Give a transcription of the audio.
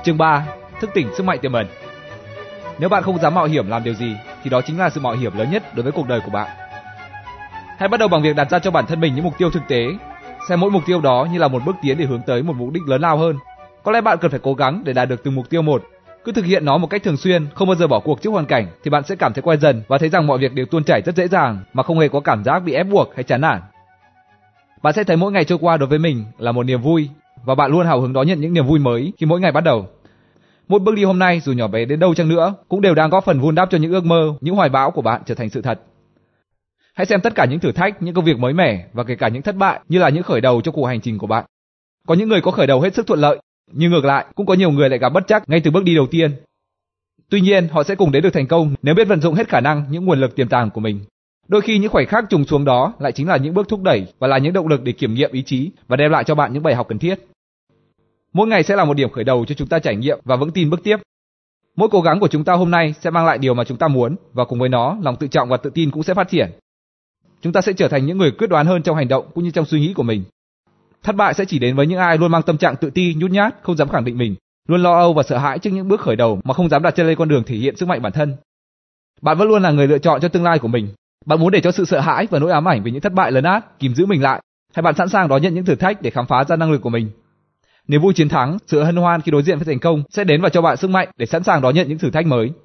Chương 3. Thức tỉnh sức mạnh tiềm ẩn. Nếu bạn không dám mạo hiểm làm điều gì thì đó chính là sự mạo hiểm lớn nhất đối với cuộc đời của bạn. Hãy bắt đầu bằng việc đặt ra cho bản thân mình những mục tiêu thực tế, xem mỗi mục tiêu đó như là một bước tiến để hướng tới một mục đích lớn lao hơn. Có lẽ bạn cần phải cố gắng để đạt được từng mục tiêu một. Cứ thực hiện nó một cách thường xuyên, không bao giờ bỏ cuộc trước hoàn cảnh thì bạn sẽ cảm thấy quen dần và thấy rằng mọi việc đều tuôn chảy rất dễ dàng mà không hề có cảm giác bị ép buộc hay chán nản. Bạn sẽ thấy mỗi ngày trôi qua đối với mình là một niềm vui và bạn luôn hào hứng đón nhận những niềm vui mới khi mỗi ngày bắt đầu. Mỗi bước đi hôm nay dù nhỏ bé đến đâu chăng nữa cũng đều đang góp phần vun đắp cho những ước mơ, những hoài bão của bạn trở thành sự thật. Hãy xem tất cả những thử thách, những công việc mới mẻ và kể cả những thất bại như là những khởi đầu cho cuộc hành trình của bạn. Có những người có khởi đầu hết sức thuận lợi, nhưng ngược lại cũng có nhiều người lại gặp bất trắc ngay từ bước đi đầu tiên. Tuy nhiên, họ sẽ cùng đến được thành công nếu biết vận dụng hết khả năng những nguồn lực tiềm tàng của mình. Đôi khi những khoảnh khắc trùng xuống đó lại chính là những bước thúc đẩy và là những động lực để kiểm nghiệm ý chí và đem lại cho bạn những bài học cần thiết. Mỗi ngày sẽ là một điểm khởi đầu cho chúng ta trải nghiệm và vững tin bước tiếp. Mỗi cố gắng của chúng ta hôm nay sẽ mang lại điều mà chúng ta muốn và cùng với nó, lòng tự trọng và tự tin cũng sẽ phát triển. Chúng ta sẽ trở thành những người quyết đoán hơn trong hành động cũng như trong suy nghĩ của mình. Thất bại sẽ chỉ đến với những ai luôn mang tâm trạng tự ti, nhút nhát, không dám khẳng định mình, luôn lo âu và sợ hãi trước những bước khởi đầu mà không dám đặt chân lên con đường thể hiện sức mạnh bản thân. Bạn vẫn luôn là người lựa chọn cho tương lai của mình. Bạn muốn để cho sự sợ hãi và nỗi ám ảnh về những thất bại lấn át kìm giữ mình lại, hay bạn sẵn sàng đón nhận những thử thách để khám phá ra năng lực của mình? Niềm vui chiến thắng, sự hân hoan khi đối diện với thành công sẽ đến và cho bạn sức mạnh để sẵn sàng đón nhận những thử thách mới.